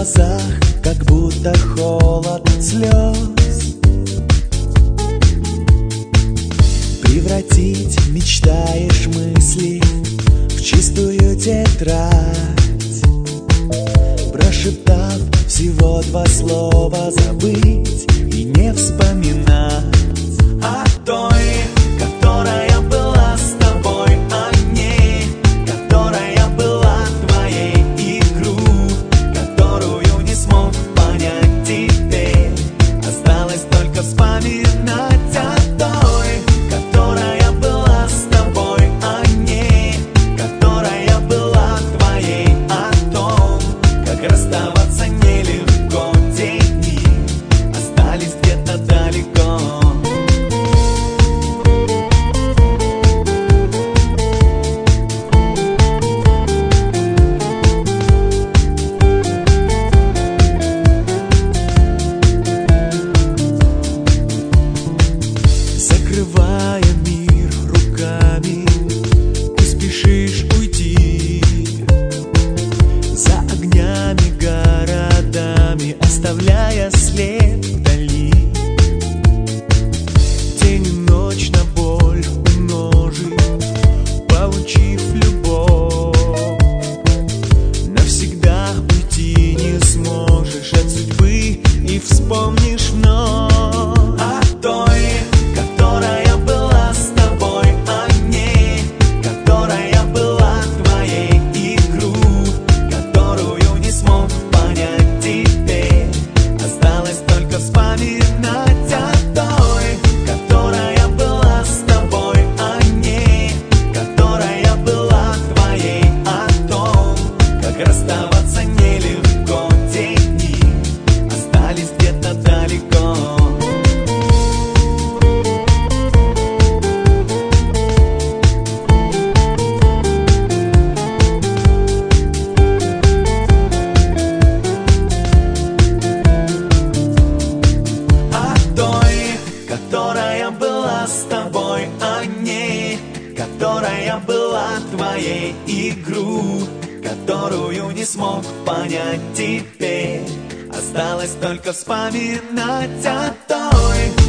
глазах как будто холод слез. Превратить мечтаешь мысли в чистую тетрадь, прошептав всего два слова, забыть и не вспоминать о той, которая была с тобой, о ней, которая была твоей, игру, которую не смог понять теперь. Осталось только вспоминать о той, которая была с тобой, о ней, которая была твоей, о том, как расставаться нелегко. Дни остались где-то далеко. Закрывая мир руками, ты спешишь уйти за огнями, городами, оставляя след вдали. День и ночь на боль умножив, получив любовь, навсегда уйти не сможешь от судьбы и вспомнишь вновь о той, которая была с тобой, о ней, которая была твоей, игру, которую не смог понять теперь. Осталось только вспоминать о той, которая была с тобой, о ней, которая была твоей, о том, как расставаться нелегко. Дни остались где-то далеко. Которая была с тобой, о ней, которая была твоей, игру, которую не смог понять теперь. Осталось только вспоминать о той,